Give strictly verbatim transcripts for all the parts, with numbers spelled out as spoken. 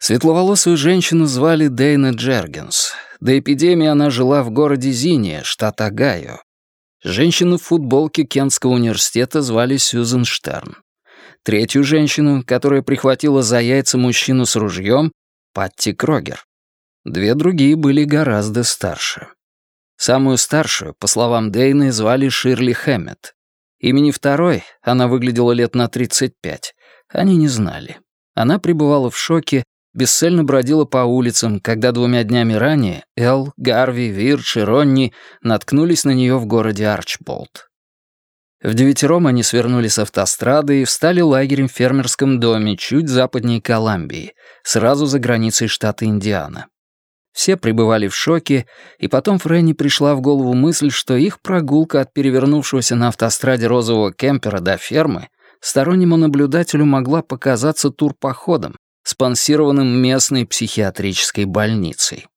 Светловолосую женщину звали Дейна Джергенс. До эпидемии она жила в городе Зиния, штат Огайо. Женщину в футболке Кентского университета звали Сьюзен Штерн. Третью женщину, которая прихватила за яйца мужчину с ружьем, Патти Крогер. Две другие были гораздо старше. Самую старшую, по словам Дейны, звали Ширли Хэммет. Имени второй, она выглядела лет на тридцать пять, они не знали. Она пребывала в шоке, бесцельно бродила по улицам, когда двумя днями ранее Эл, Гарви, Вирдж и Ронни наткнулись на нее в городе Арчболд. В девятером они свернули с автострады и встали лагерем в фермерском доме чуть западнее Колумбии, сразу за границей штата Индиана. Все пребывали в шоке, и потом Фрэнни пришла в голову мысль, что их прогулка от перевернувшегося на автостраде розового кемпера до фермы стороннему наблюдателю могла показаться турпоходом, спонсированным местной психиатрической больницей.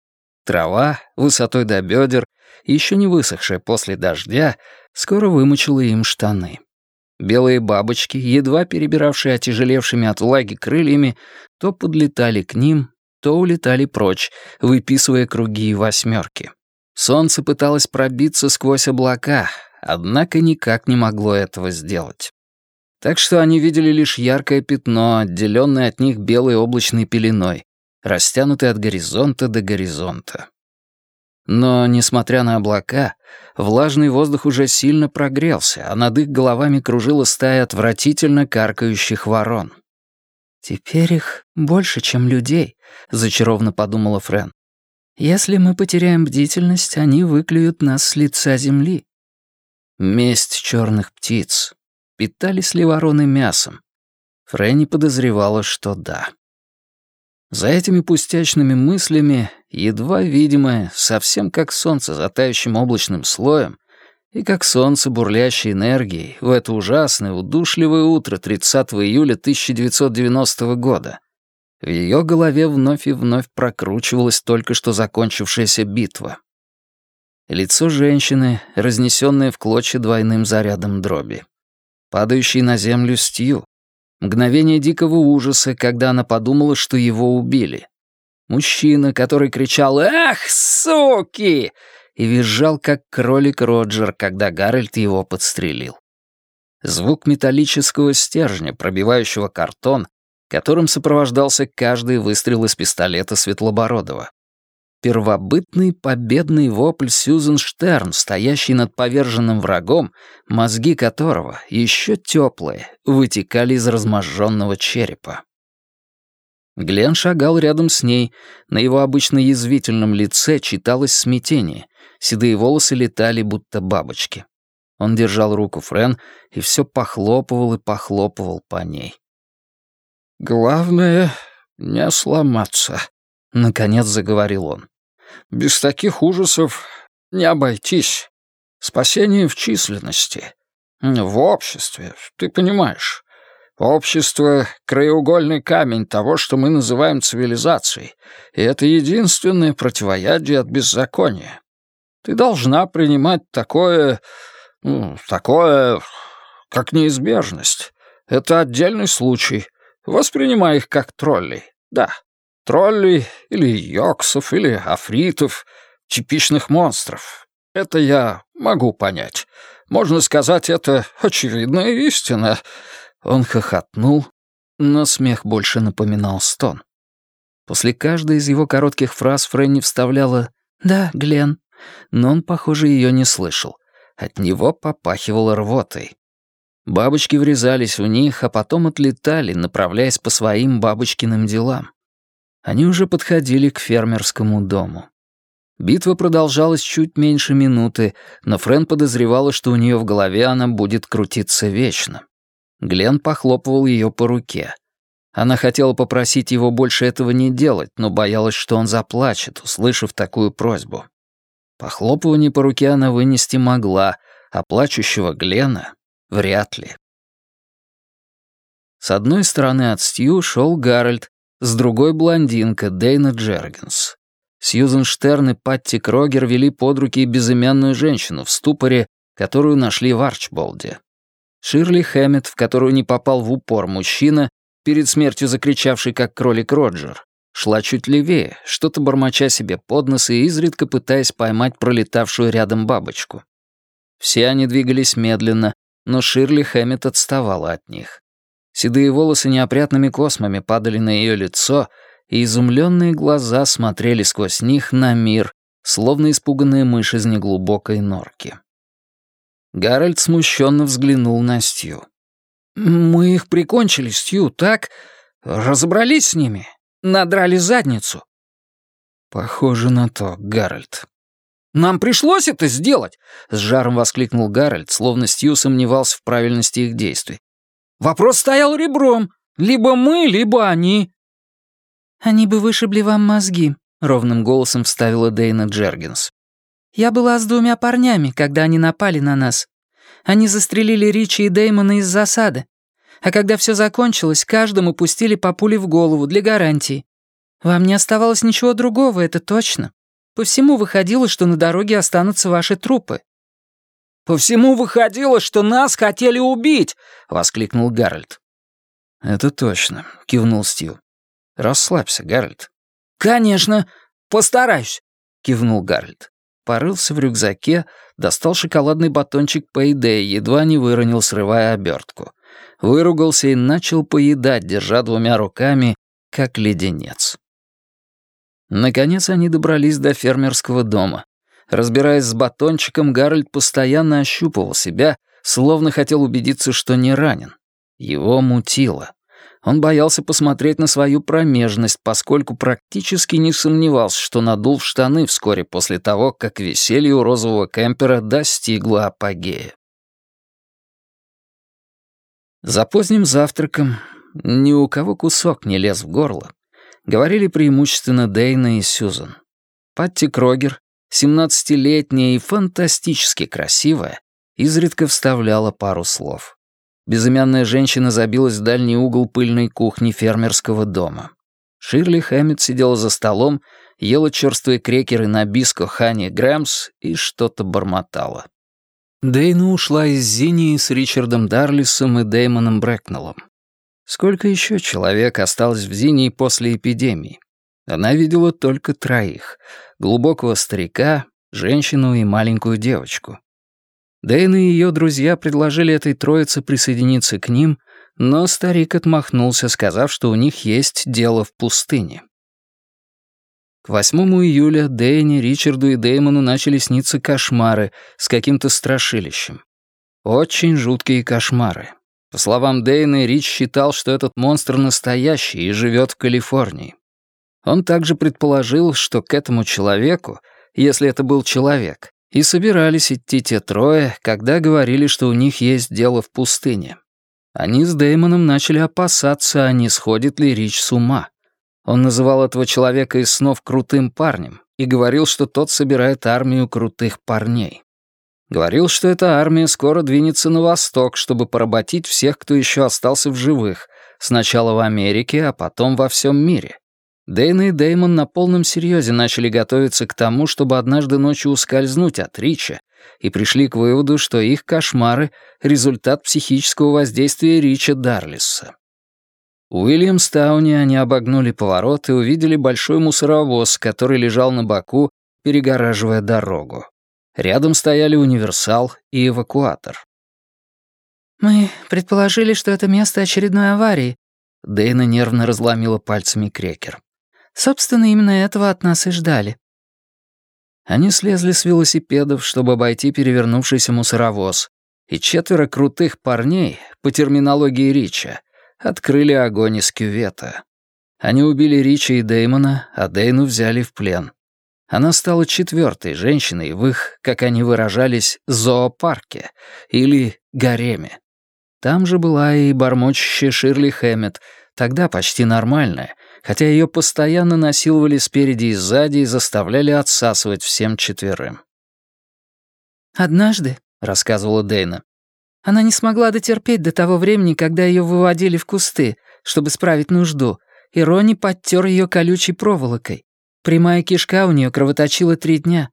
Трава, высотой до бедер, еще не высохшая после дождя, скоро вымочила им штаны. Белые бабочки, едва перебиравшие отяжелевшими от влаги крыльями, то подлетали к ним, то улетали прочь, выписывая круги и восьмерки. Солнце пыталось пробиться сквозь облака, однако никак не могло этого сделать. Так что они видели лишь яркое пятно, отделенное от них белой облачной пеленой, растянутое от горизонта до горизонта. Но, несмотря на облака, влажный воздух уже сильно прогрелся, а над их головами кружила стая отвратительно каркающих ворон. «Теперь их больше, чем людей», — зачарованно подумала Фрэн. «Если мы потеряем бдительность, они выклюют нас с лица земли». Месть черных птиц. Питались ли вороны мясом? Фрэнни подозревала, что да. За этими пустячными мыслями, едва видимое, совсем как солнце за тающим облачным слоем, и как солнце, бурлящей энергией, в это ужасное, удушливое утро тридцатого июля тысяча девятьсот девяностого года, в ее голове вновь и вновь прокручивалась только что закончившаяся битва. Лицо женщины, разнесенное в клочья двойным зарядом дроби. Падающий на землю Стью. Мгновение дикого ужаса, когда она подумала, что его убили. Мужчина, который кричал «Ах, суки!» и визжал, как кролик Роджер, когда Гарольд его подстрелил. Звук металлического стержня, пробивающего картон, которым сопровождался каждый выстрел из пистолета Светлобородова. Первобытный победный вопль Сьюзен Штерн, стоящий над поверженным врагом, мозги которого, еще теплые, вытекали из разможженного черепа. Глен шагал рядом с ней, на его обычно язвительном лице читалось смятение, седые волосы летали, будто бабочки. Он держал руку Фрэн и все похлопывал и похлопывал по ней. «Главное — не сломаться», — наконец заговорил он. «Без таких ужасов не обойтись. Спасение в численности. В обществе, ты понимаешь. Общество — краеугольный камень того, что мы называем цивилизацией, и это единственное противоядие от беззакония. Ты должна принимать такое... ну, такое... как неизбежность. Это отдельный случай. Воспринимай их как троллей. Да, троллей или йоксов, или афритов, типичных монстров. Это я могу понять. Можно сказать, это очевидная истина». Он хохотнул, но смех больше напоминал стон. После каждой из его коротких фраз Фрэнни вставляла «Да, Глен», но он, похоже, ее не слышал. От него попахивало рвотой. Бабочки врезались в них, а потом отлетали, направляясь по своим бабочкиным делам. Они уже подходили к фермерскому дому. Битва продолжалась чуть меньше минуты, но Фрэн подозревала, что у нее в голове она будет крутиться вечно. Глен похлопывал ее по руке. Она хотела попросить его больше этого не делать, но боялась, что он заплачет, услышав такую просьбу. Похлопывание по руке она вынести могла, а плачущего Глена — вряд ли. С одной стороны от Стью шел Гарольд, с другой — блондинка Дейна Джергенс. Сьюзен Штерн и Патти Крогер вели под руки безымянную женщину в ступоре, которую нашли в Арчболде. Ширли Хэммет, в которую не попал в упор мужчина, перед смертью закричавший как кролик Роджер, шла чуть левее, что-то бормоча себе под нос и изредка пытаясь поймать пролетавшую рядом бабочку. Все они двигались медленно, но Ширли Хэммет отставала от них. Седые волосы неопрятными космами падали на ее лицо, и изумленные глаза смотрели сквозь них на мир, словно испуганная мышь из неглубокой норки. Гарольд смущенно взглянул на Стью. «Мы их прикончили, Стью, так? Разобрались с ними? Надрали задницу?» «Похоже на то, Гарольд». «Нам пришлось это сделать!» — с жаром воскликнул Гарольд, словно Стью сомневался в правильности их действий. «Вопрос стоял ребром. Либо мы, либо они». «Они бы вышибли вам мозги», — ровным голосом вставила Дейна Джергенс. «Я была с двумя парнями, когда они напали на нас. Они застрелили Ричи и Дэймона из засады. А когда все закончилось, каждому пустили по пуле в голову для гарантии. Вам не оставалось ничего другого, это точно. По всему выходило, что на дороге останутся ваши трупы». «По всему выходило, что нас хотели убить!» — воскликнул Гарольд. «Это точно», — кивнул Стью. «Расслабься, Гарольд». «Конечно, постараюсь», — кивнул Гарольд. Порылся в рюкзаке, достал шоколадный батончик Payday, едва не выронил, срывая обертку. Выругался и начал поедать, держа двумя руками, как леденец. Наконец они добрались до фермерского дома. Разбираясь с батончиком, Гарольд постоянно ощупывал себя, словно хотел убедиться, что не ранен. Его мутило. Он боялся посмотреть на свою промежность, поскольку практически не сомневался, что надул в штаны вскоре после того, как веселье у розового кемпера достигло апогея. За поздним завтраком ни у кого кусок не лез в горло. Говорили преимущественно Дейна и Сьюзан. Патти Крогер, семнадцатилетняя и фантастически красивая, изредка вставляла пару слов. Безымянная женщина забилась в дальний угол пыльной кухни фермерского дома. Ширли Хэммет сидела за столом, ела черствые крекеры на биско Хани Грэмс и что-то бормотала. Дейна ушла из Зинии с Ричардом Дарлисом и Дэймоном Брэкнеллом. Сколько еще человек осталось в Зинии после эпидемии? Она видела только троих — глубокого старика, женщину и маленькую девочку. Дейна и ее друзья предложили этой троице присоединиться к ним, но старик отмахнулся, сказав, что у них есть дело в пустыне. К восьмому июля Дейне, Ричарду и Дэймону начали сниться кошмары с каким-то страшилищем. Очень жуткие кошмары. По словам Дейны, Рич считал, что этот монстр настоящий и живет в Калифорнии. Он также предположил, что к этому человеку, если это был человек, и собирались идти те трое, когда говорили, что у них есть дело в пустыне. Они с Дэймоном начали опасаться, а не сходит ли Рич с ума. Он называл этого человека из снов крутым парнем и говорил, что тот собирает армию крутых парней. Говорил, что эта армия скоро двинется на восток, чтобы поработить всех, кто еще остался в живых, сначала в Америке, а потом во всем мире. Дейна и Дэймон на полном серьезе начали готовиться к тому, чтобы однажды ночью ускользнуть от Рича, и пришли к выводу, что их кошмары — результат психического воздействия Рича Дарлиса. В Уильямстауне они обогнули поворот и увидели большой мусоровоз, который лежал на боку, перегораживая дорогу. Рядом стояли универсал и эвакуатор. «Мы предположили, что это место очередной аварии», — Дейна нервно разломила пальцами крекер. «Собственно, именно этого от нас и ждали». Они слезли с велосипедов, чтобы обойти перевернувшийся мусоровоз, и четверо крутых парней, по терминологии Рича, открыли огонь из кювета. Они убили Рича и Дэймона, а Дейну взяли в плен. Она стала четвертой женщиной в их, как они выражались, зоопарке или гареме. Там же была и бормочущая Ширли Хэммет, тогда почти нормальная, хотя ее постоянно насиловали спереди и сзади и заставляли отсасывать всем четверым. «Однажды», — рассказывала Дейна, «она не смогла дотерпеть до того времени, когда ее выводили в кусты, чтобы справить нужду, и Ронни подтер ее колючей проволокой. Прямая кишка у нее кровоточила три дня».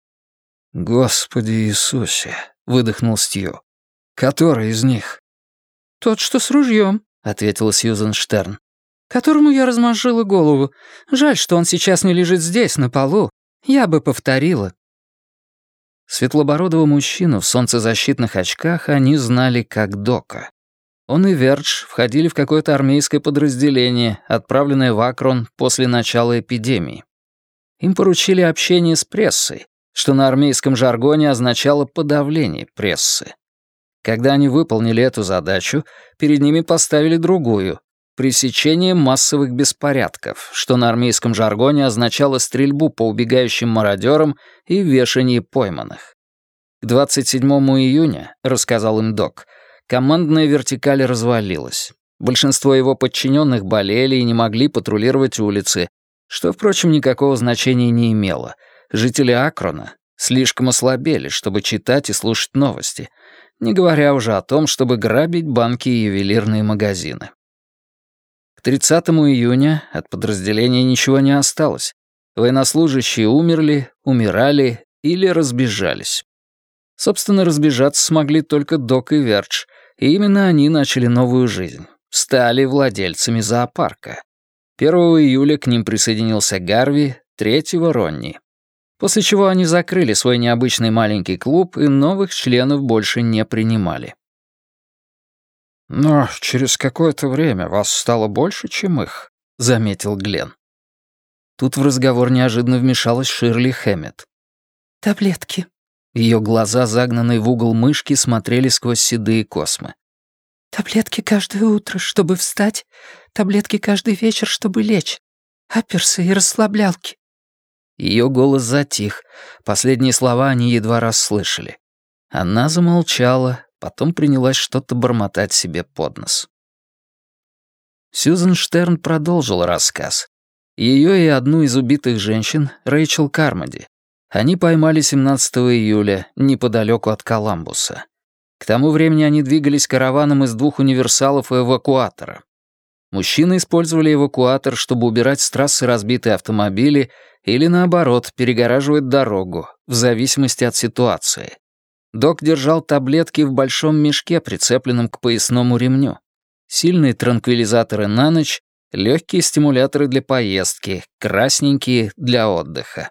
«Господи Иисусе», — выдохнул Стью. «Который из них?» «Тот, что с ружьем», — ответила Сьюзен Штерн. «Которому я размозжила голову. Жаль, что он сейчас не лежит здесь, на полу. Я бы повторила». Светлобородого мужчину в солнцезащитных очках они знали как Дока. Он и Вердж входили в какое-то армейское подразделение, отправленное в Акрон после начала эпидемии. Им поручили общение с прессой, что на армейском жаргоне означало подавление прессы. Когда они выполнили эту задачу, перед ними поставили другую — пресечение массовых беспорядков, что на армейском жаргоне означало стрельбу по убегающим мародерам и вешание пойманных. К двадцать седьмому июня, рассказал им Док, командная вертикаль развалилась. Большинство его подчиненных болели и не могли патрулировать улицы, что, впрочем, никакого значения не имело. Жители Акрона слишком ослабели, чтобы читать и слушать новости, не говоря уже о том, чтобы грабить банки и ювелирные магазины. К тридцатому июня от подразделения ничего не осталось. Военнослужащие умерли, умирали или разбежались. Собственно, разбежаться смогли только Док и Вердж, и именно они начали новую жизнь. Стали владельцами зоопарка. первого июля к ним присоединился Гарви, третьего — Ронни. После чего они закрыли свой необычный маленький клуб и новых членов больше не принимали. «Но через какое-то время вас стало больше, чем их», — заметил Гленн. Тут в разговор неожиданно вмешалась Ширли Хэммет. «Таблетки». Ее глаза, загнанные в угол мышки, смотрели сквозь седые космы. «Таблетки каждое утро, чтобы встать, таблетки каждый вечер, чтобы лечь, аперсы и расслаблялки». Ее голос затих, последние слова они едва расслышали. Она замолчала, потом принялась что-то бормотать себе под нос. Сьюзен Штерн продолжила рассказ. Ее и одну из убитых женщин, Рэйчел Кармоди, они поймали семнадцатого июля неподалеку от Коламбуса. К тому времени они двигались караваном из двух универсалов и эвакуатора. Мужчины использовали эвакуатор, чтобы убирать с трассы разбитые автомобили или, наоборот, перегораживать дорогу, в зависимости от ситуации. Док держал таблетки в большом мешке, прицепленном к поясному ремню. Сильные транквилизаторы на ночь, легкие стимуляторы для поездки, красненькие для отдыха.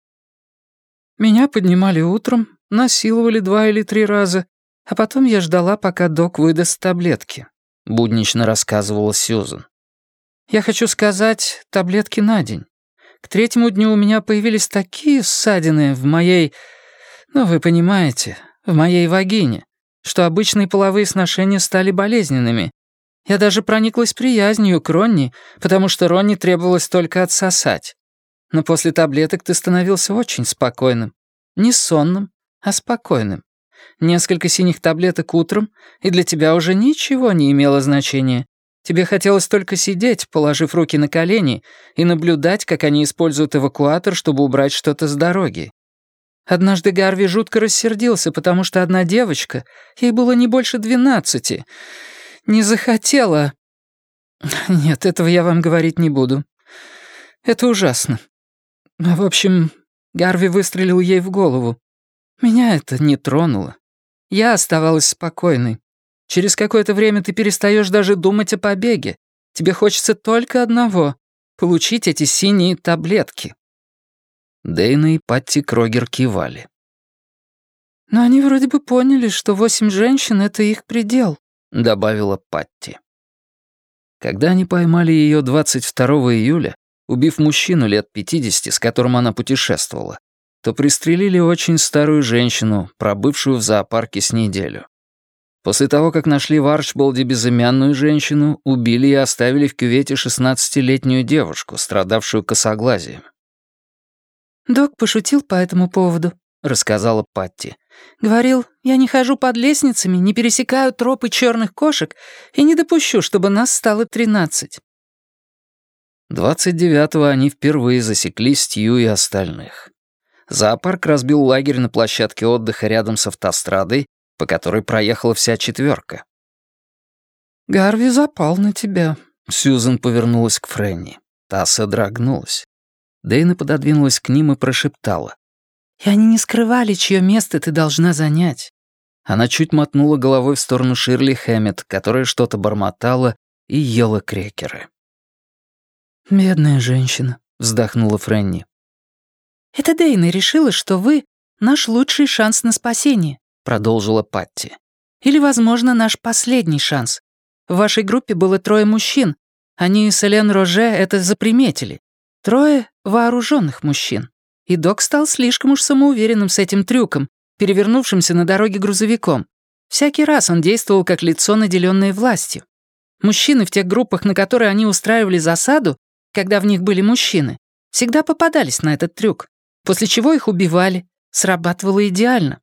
«Меня поднимали утром, насиловали два или три раза, а потом я ждала, пока док выдаст таблетки», — буднично рассказывала Сьюзен. «Я хочу сказать, таблетки на день. К третьему дню у меня появились такие ссадины в моей... ну, вы понимаете, в моей вагине, что обычные половые сношения стали болезненными. Я даже прониклась приязнью к Ронни, потому что Ронни требовалось только отсосать. Но после таблеток ты становился очень спокойным. Не сонным, а спокойным. Несколько синих таблеток утром, и для тебя уже ничего не имело значения. Тебе хотелось только сидеть, положив руки на колени, и наблюдать, как они используют эвакуатор, чтобы убрать что-то с дороги. Однажды Гарви жутко рассердился, потому что одна девочка, ей было не больше двенадцати, не захотела... Нет, этого я вам говорить не буду. Это ужасно. В общем, Гарви выстрелил ей в голову. Меня это не тронуло. Я оставалась спокойной. Через какое-то время ты перестаешь даже думать о побеге. Тебе хочется только одного — получить эти синие таблетки». Дэйна и Патти Крогер кивали. «Но они вроде бы поняли, что восемь женщин — это их предел», — добавила Патти. Когда они поймали ее двадцать второго июля, убив мужчину лет пятидесяти, с которым она путешествовала, то пристрелили очень старую женщину, пробывшую в зоопарке с неделю. После того, как нашли в Арчболде безымянную женщину, убили и оставили в кювете шестнадцатилетнюю девушку, страдавшую косоглазием. «Док пошутил по этому поводу», — рассказала Патти. «Говорил, я не хожу под лестницами, не пересекаю тропы черных кошек и не допущу, чтобы нас стало тринадцать». двадцать девятого они впервые засекли Стью и остальных. Зоопарк разбил лагерь на площадке отдыха рядом с автострадой, по которой проехала вся четверка. «Гарви запал на тебя», — Сьюзен повернулась к Фрэнни. Та содрогнулась. Дэйна пододвинулась к ним и прошептала. «И они не скрывали, чье место ты должна занять». Она чуть мотнула головой в сторону Ширли Хэммет, которая что-то бормотала, и ела крекеры. «Бедная женщина», — вздохнула Фрэнни. «Это Дейна решила, что вы — наш лучший шанс на спасение», — продолжила Патти. «Или, возможно, наш последний шанс. В вашей группе было трое мужчин. Они с Элен Роже это заприметили. Трое вооруженных мужчин. И док стал слишком уж самоуверенным с этим трюком, перевернувшимся на дороге грузовиком. Всякий раз он действовал как лицо, наделенное властью. Мужчины в тех группах, на которые они устраивали засаду, когда в них были мужчины, всегда попадались на этот трюк, после чего их убивали. Срабатывало идеально».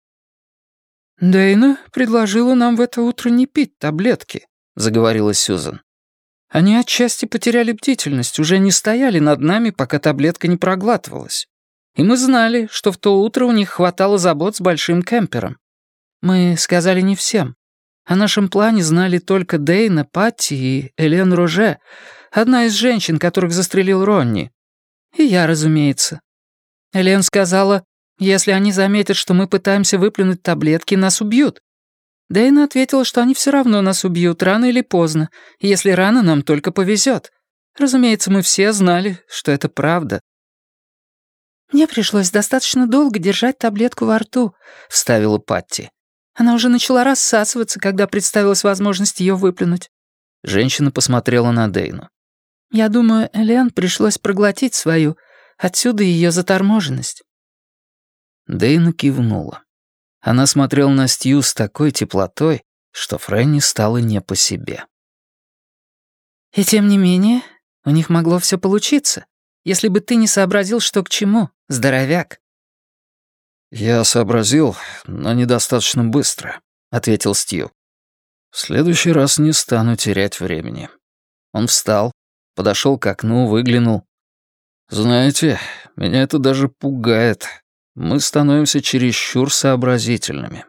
«Дейна предложила нам в это утро не пить таблетки», — заговорила Сьюзан. «Они отчасти потеряли бдительность, уже не стояли над нами, пока таблетка не проглатывалась. И мы знали, что в то утро у них хватало забот с большим кемпером. Мы сказали не всем. О нашем плане знали только Дейна, Патти и Элен Роже, одна из женщин, которых застрелил Ронни. И я, разумеется. Элен сказала, если они заметят, что мы пытаемся выплюнуть таблетки, нас убьют. Дейна ответила, что они все равно нас убьют, рано или поздно. Если рано, нам только повезет. Разумеется, мы все знали, что это правда. «Мне пришлось достаточно долго держать таблетку во рту», — вставила Патти. «Она уже начала рассасываться, когда представилась возможность ее выплюнуть». Женщина посмотрела на Дейну. «Я думаю, Элен пришлось проглотить свою. Отсюда ее заторможенность». Дейна кивнула. Она смотрела на Стью с такой теплотой, что Фрэнни стало не по себе. «И тем не менее, у них могло все получиться, если бы ты не сообразил, что к чему, здоровяк». «Я сообразил, но недостаточно быстро», — ответил Стью. «В следующий раз не стану терять времени». Он встал, подошел к окну, выглянул. «Знаете, меня это даже пугает. Мы становимся чересчур сообразительными».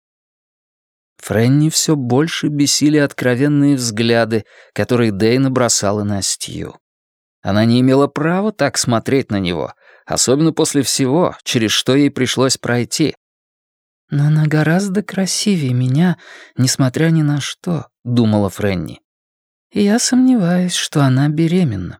Фрэнни все больше бесили откровенные взгляды, которые Дейна бросала на Стью. Она не имела права так смотреть на него, особенно после всего, через что ей пришлось пройти. «Но она гораздо красивее меня, несмотря ни на что», — думала Фрэнни. «И я сомневаюсь, что она беременна».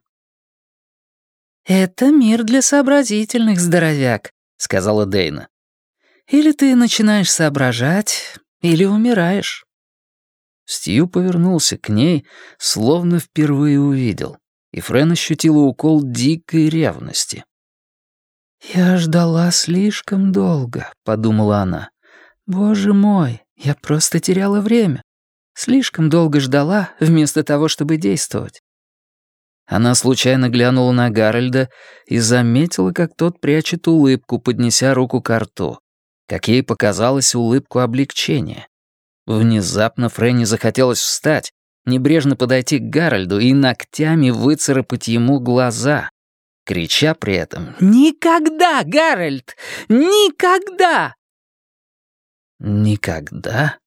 «Это мир для сообразительных, здоровяк», — сказала Дейна. «Или ты начинаешь соображать, или умираешь». Стью повернулся к ней, словно впервые увидел, и Фрэн ощутила укол дикой ревности. «Я ждала слишком долго», — подумала она. «Боже мой, я просто теряла время. Слишком долго ждала, вместо того, чтобы действовать». Она случайно глянула на Гарольда и заметила, как тот прячет улыбку, поднеся руку к рту. Как ей показалось, улыбку облегчения. Внезапно Фрэнни захотелось встать, небрежно подойти к Гарольду и ногтями выцарапать ему глаза, крича при этом «Никогда, Гарольд! Никогда!» Никогда?